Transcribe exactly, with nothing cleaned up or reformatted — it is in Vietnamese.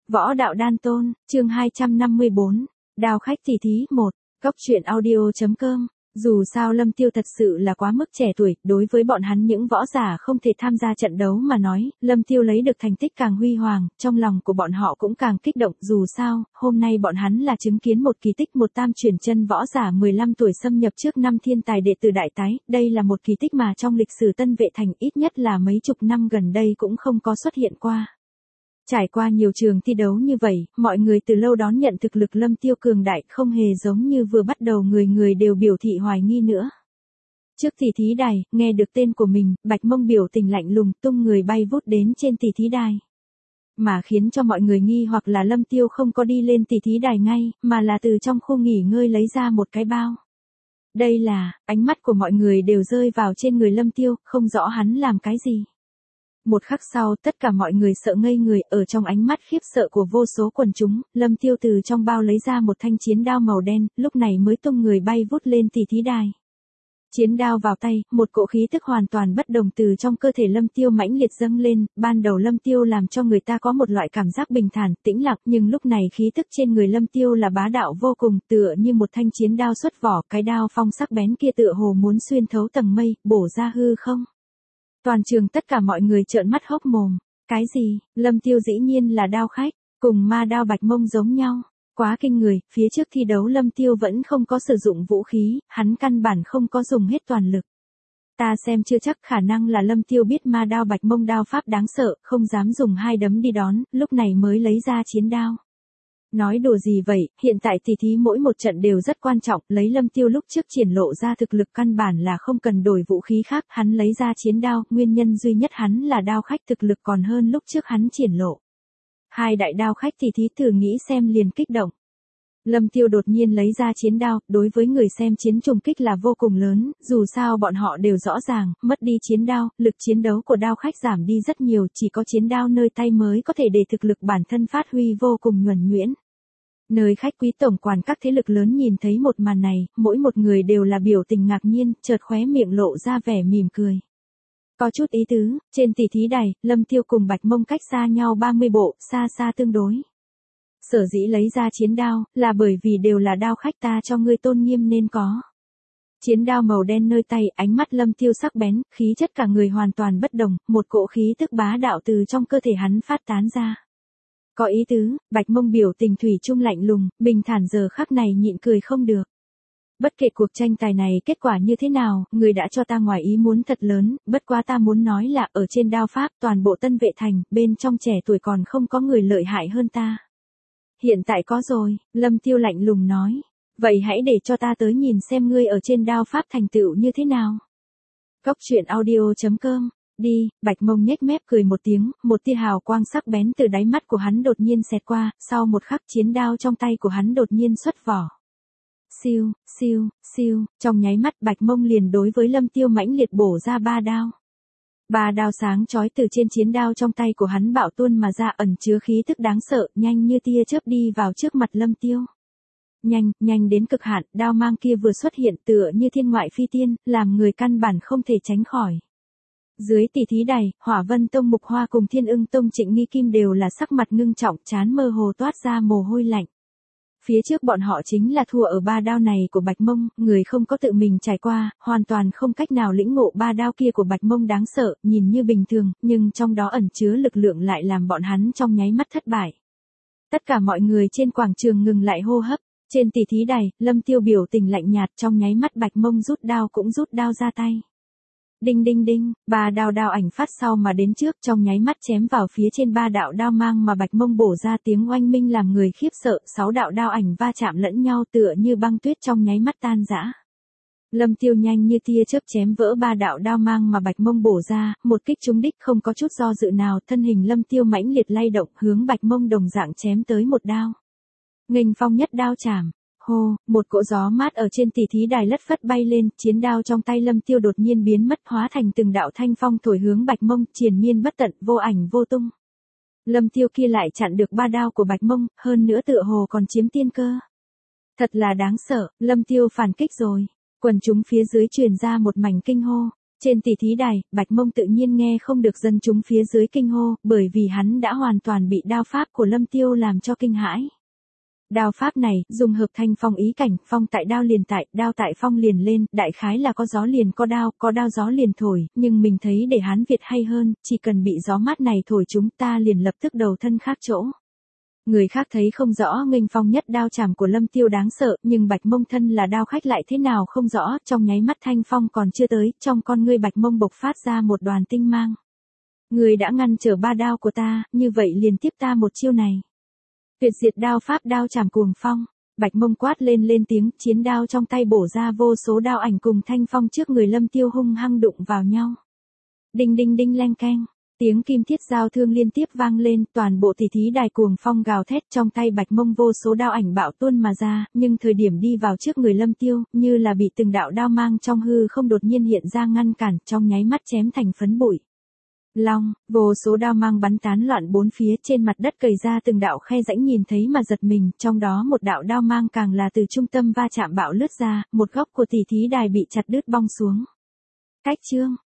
Võ đạo đan tôn, chương hai trăm năm mươi bốn, đao khách tỷ thí một, Cốc truyện audio chấm com. Dù sao Lâm Tiêu thật sự là quá mức trẻ tuổi, đối với bọn hắn những võ giả không thể tham gia trận đấu mà nói, Lâm Tiêu lấy được thành tích càng huy hoàng, trong lòng của bọn họ cũng càng kích động, dù sao, hôm nay bọn hắn là chứng kiến một kỳ tích, một tam chuyển chân võ giả mười lăm tuổi xâm nhập trước năm thiên tài đệ tử đại tái, đây là một kỳ tích mà trong lịch sử Tân Vệ Thành ít nhất là mấy chục năm gần đây cũng không có xuất hiện qua. Trải qua nhiều trường thi đấu như vậy, mọi người từ lâu đón nhận thực lực Lâm Tiêu cường đại, không hề giống như vừa bắt đầu người người đều biểu thị hoài nghi nữa. Trước tỷ thí đài, nghe được tên của mình, Bạch Mông biểu tình lạnh lùng, tung người bay vút đến trên tỷ thí đài. Mà khiến cho mọi người nghi hoặc là Lâm Tiêu không có đi lên tỷ thí đài ngay, mà là từ trong khu nghỉ ngơi lấy ra một cái bao. Đây là, ánh mắt của mọi người đều rơi vào trên người Lâm Tiêu, không rõ hắn làm cái gì. Một khắc sau, tất cả mọi người sợ ngây người, ở trong ánh mắt khiếp sợ của vô số quần chúng, Lâm Tiêu từ trong bao lấy ra một thanh chiến đao màu đen, lúc này mới tung người bay vút lên tỷ thí đài. Chiến đao vào tay, một cỗ khí tức hoàn toàn bất đồng từ trong cơ thể Lâm Tiêu mãnh liệt dâng lên, ban đầu Lâm Tiêu làm cho người ta có một loại cảm giác bình thản, tĩnh lặng, nhưng lúc này khí tức trên người Lâm Tiêu là bá đạo vô cùng, tựa như một thanh chiến đao xuất vỏ, cái đao phong sắc bén kia tựa hồ muốn xuyên thấu tầng mây, bổ ra hư không. Toàn trường tất cả mọi người trợn mắt hốc mồm, cái gì, Lâm Tiêu dĩ nhiên là đao khách, cùng ma đao Bạch Mông giống nhau, quá kinh người, phía trước thi đấu Lâm Tiêu vẫn không có sử dụng vũ khí, hắn căn bản không có dùng hết toàn lực. Ta xem chưa chắc, khả năng là Lâm Tiêu biết ma đao Bạch Mông đao pháp đáng sợ, không dám dùng hai đấm đi đón, lúc này mới lấy ra chiến đao. Nói đùa gì vậy, hiện tại tỷ thí mỗi một trận đều rất quan trọng, lấy Lâm Tiêu lúc trước triển lộ ra thực lực căn bản là không cần đổi vũ khí khác, hắn lấy ra chiến đao, nguyên nhân duy nhất hắn là đao khách thực lực còn hơn lúc trước hắn triển lộ. Hai đại đao khách tỷ thí thử nghĩ xem liền kích động. Lâm Tiêu đột nhiên lấy ra chiến đao, đối với người xem chiến trùng kích là vô cùng lớn, dù sao bọn họ đều rõ ràng, mất đi chiến đao, lực chiến đấu của đao khách giảm đi rất nhiều, chỉ có chiến đao nơi tay mới có thể để thực lực bản thân phát huy vô cùng nhuần nhuyễn. Nơi khách quý tổng quản các thế lực lớn nhìn thấy một màn này, mỗi một người đều là biểu tình ngạc nhiên, chợt khóe miệng lộ ra vẻ mỉm cười. Có chút ý tứ, trên tỷ thí đài, Lâm Tiêu cùng Bạch Mông cách xa nhau ba mươi bộ, xa xa tương đối. Sở dĩ lấy ra chiến đao, là bởi vì đều là đao khách, ta cho ngươi tôn nghiêm nên có. Chiến đao màu đen nơi tay, ánh mắt Lâm Tiêu sắc bén, khí chất cả người hoàn toàn bất đồng, một cỗ khí tức bá đạo từ trong cơ thể hắn phát tán ra. Có ý tứ, Bạch Mông biểu tình thủy chung lạnh lùng, bình thản giờ khắc này nhịn cười không được. Bất kể cuộc tranh tài này kết quả như thế nào, người đã cho ta ngoài ý muốn thật lớn, bất quá ta muốn nói là ở trên đao pháp toàn bộ Tân Vệ Thành, bên trong trẻ tuổi còn không có người lợi hại hơn ta. Hiện tại có rồi, Lâm Tiêu lạnh lùng nói. Vậy hãy để cho ta tới nhìn xem ngươi ở trên đao pháp thành tựu như thế nào. Cốc truyện audio chấm com, đi, Bạch Mông nhếch mép cười một tiếng, một tia hào quang sắc bén từ đáy mắt của hắn đột nhiên xẹt qua, sau một khắc chiến đao trong tay của hắn đột nhiên xuất vỏ. Siêu, siêu, siêu, trong nháy mắt Bạch Mông liền đối với Lâm Tiêu mãnh liệt bổ ra ba đao. Ba đao sáng chói từ trên chiến đao trong tay của hắn bạo tuôn mà ra, ẩn chứa khí tức đáng sợ, nhanh như tia chớp đi vào trước mặt Lâm Tiêu. Nhanh, nhanh đến cực hạn, đao mang kia vừa xuất hiện tựa như thiên ngoại phi tiên, làm người căn bản không thể tránh khỏi. Dưới tỷ thí đài, Hỏa Vân Tông Mục Hoa cùng Thiên Ưng Tông Trịnh Nghi Kim đều là sắc mặt ngưng trọng, trán mơ hồ toát ra mồ hôi lạnh. Phía trước bọn họ chính là thua ở ba đao này của Bạch Mông, người không có tự mình trải qua, hoàn toàn không cách nào lĩnh ngộ ba đao kia của Bạch Mông đáng sợ, nhìn như bình thường, nhưng trong đó ẩn chứa lực lượng lại làm bọn hắn trong nháy mắt thất bại. Tất cả mọi người trên quảng trường ngừng lại hô hấp, trên tỷ thí đài, Lâm Tiêu biểu tình lạnh nhạt, trong nháy mắt Bạch Mông rút đao cũng rút đao ra tay. Đinh đinh đinh, ba đao đao ảnh phát sau mà đến trước, trong nháy mắt chém vào phía trên ba đạo đao mang mà Bạch Mông bổ ra, tiếng oanh minh làm người khiếp sợ, sáu đạo đao ảnh va chạm lẫn nhau tựa như băng tuyết trong nháy mắt tan rã. Lâm Tiêu nhanh như tia chớp chém vỡ ba đạo đao mang mà Bạch Mông bổ ra, một kích trúng đích không có chút do dự nào, thân hình Lâm Tiêu mãnh liệt lay động, hướng Bạch Mông đồng dạng chém tới một đao. Nghênh phong nhất đao chảm. Hô, một cỗ gió mát ở trên tỷ thí đài lất phất bay lên, chiến đao trong tay Lâm Tiêu đột nhiên biến mất, hóa thành từng đạo thanh phong thổi hướng Bạch Mông, triền miên bất tận, vô ảnh vô tung. Lâm Tiêu kia lại chặn được ba đao của Bạch Mông, hơn nữa tựa hồ còn chiếm tiên cơ. Thật là đáng sợ, Lâm Tiêu phản kích rồi. Quần chúng phía dưới truyền ra một mảnh kinh hô. Trên tỷ thí đài, Bạch Mông tự nhiên nghe không được dân chúng phía dưới kinh hô, bởi vì hắn đã hoàn toàn bị đao pháp của Lâm Tiêu làm cho kinh hãi. Đao pháp này, dùng hợp thanh phong ý cảnh, phong tại đao liền tại, đao tại phong liền lên, đại khái là có gió liền có đao, có đao gió liền thổi, nhưng mình thấy để hắn Việt hay hơn, chỉ cần bị gió mát này thổi chúng ta liền lập tức đầu thân khác chỗ. Người khác thấy không rõ nghênh phong nhất đao chảm của Lâm Tiêu đáng sợ, nhưng Bạch Mông thân là đao khách lại thế nào không rõ, trong nháy mắt thanh phong còn chưa tới, trong con ngươi Bạch Mông bộc phát ra một đoàn tinh mang. Người đã ngăn trở ba đao của ta, như vậy liền tiếp ta một chiêu này. Tuyệt diệt đao pháp đao chảm cuồng phong, Bạch Mông quát lên lên tiếng, chiến đao trong tay bổ ra vô số đao ảnh cùng thanh phong trước người Lâm Tiêu hung hăng đụng vào nhau. Đinh đinh đinh leng keng. Tiếng kim thiết giao thương liên tiếp vang lên, toàn bộ tỷ thí đài cuồng phong gào thét, trong tay Bạch Mông vô số đao ảnh bạo tuôn mà ra, nhưng thời điểm đi vào trước người Lâm Tiêu, như là bị từng đạo đao mang trong hư không đột nhiên hiện ra ngăn cản, trong nháy mắt chém thành phấn bụi. Long, vô số đao mang bắn tán loạn bốn phía, trên mặt đất cầy ra từng đạo khe rãnh nhìn thấy mà giật mình, trong đó một đạo đao mang càng là từ trung tâm va chạm bạo lướt ra, một góc của tỷ thí đài bị chặt đứt bong xuống. Cách chương